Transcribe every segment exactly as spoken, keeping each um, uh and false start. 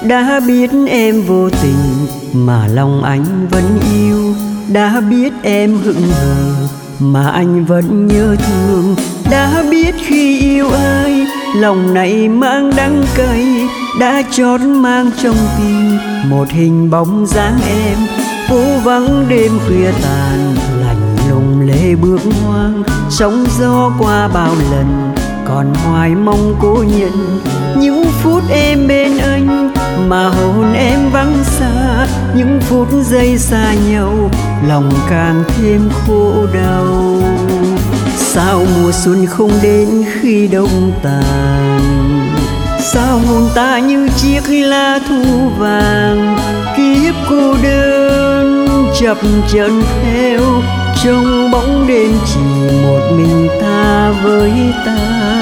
Đã biết em vô tình mà lòng anh vẫn yêu, đã biết em hững hờ mà anh vẫn nhớ thương, đã biết khi yêu ai lòng này mang đắng cay, đã chót mang trong tim một hình bóng dáng em. Phố vắng đêm khuya tàn, lạnh lùng lệ bước hoang, sóng gió qua bao lần còn hoài mong cố nhận những phút em bên anh mà hồn em vắng xa. Những phút giây xa nhau lòng càng thêm khổ đau. Sao mùa xuân không đến khi đông tàn, sao hồn ta như chiếc lá thu vàng. Kiếp cô đơn chập chờn theo trong bóng đêm, chỉ một mình ta với ta.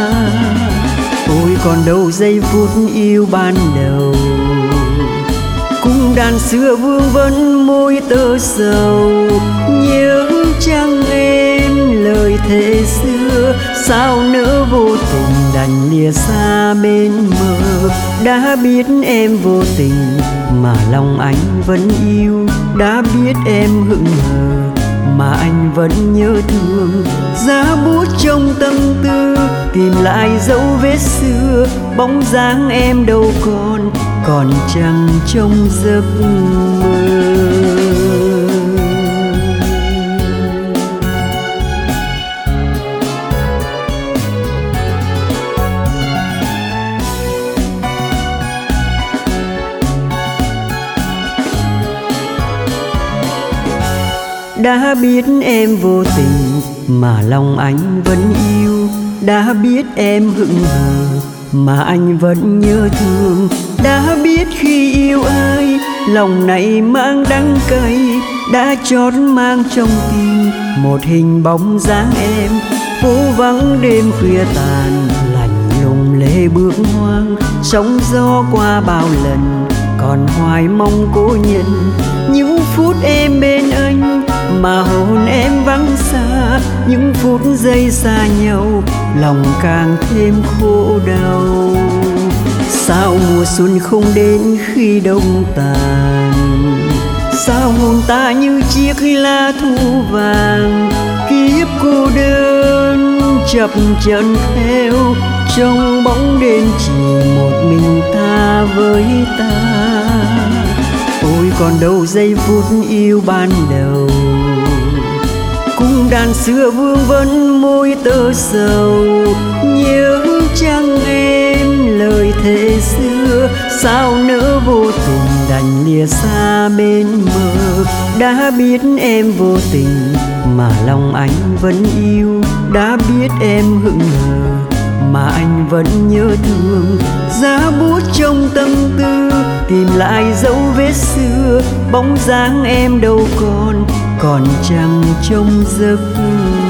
Ôi còn đâu giây phút yêu ban đầu, cung đàn xưa vương vấn môi tơ sầu. Nhớ chăng em lời thề xưa, sao nỡ vô tình đành lìa xa bên mơ. Đã biết em vô tình mà lòng anh vẫn yêu, đã biết em hững hờ mà anh vẫn nhớ thương. Giá bút trong tâm tư tìm lại dấu vết xưa, bóng dáng em đâu còn, còn chẳng trong giấc mơ. Đã biết em vô tình mà lòng anh vẫn yêu, đã biết em hững hờ mà anh vẫn nhớ thương, đã biết khi yêu ai lòng này mang đắng cay, đã chót mang trong tim một hình bóng dáng em. Phố vắng đêm khuya tàn, lạnh lùng lệ bước hoang, sóng gió qua bao lần còn hoài mong cố nhận những phút em bên anh mà hồn em vắng xa. Những phút giây xa nhau lòng càng thêm khổ đau. Sao mùa xuân không đến khi đông tàn, sao hồn ta như chiếc lá thu vàng. Kiếp cô đơn chập chờn theo trong bóng đêm, chỉ một mình ta với ta. Ôi còn đâu giây phút yêu ban đầu, cung đàn xưa vương vấn môi tơ sầu. Nhớ chăng em lời thề xưa, sao nỡ vô tình đành lìa xa bên mơ. Đã biết em vô tình mà lòng anh vẫn yêu, đã biết em hững hờ mà anh vẫn nhớ thương. Giá bút trong tâm tư tìm lại dấu vết xưa, bóng dáng em đâu còn, còn chẳng trong giấc mơ.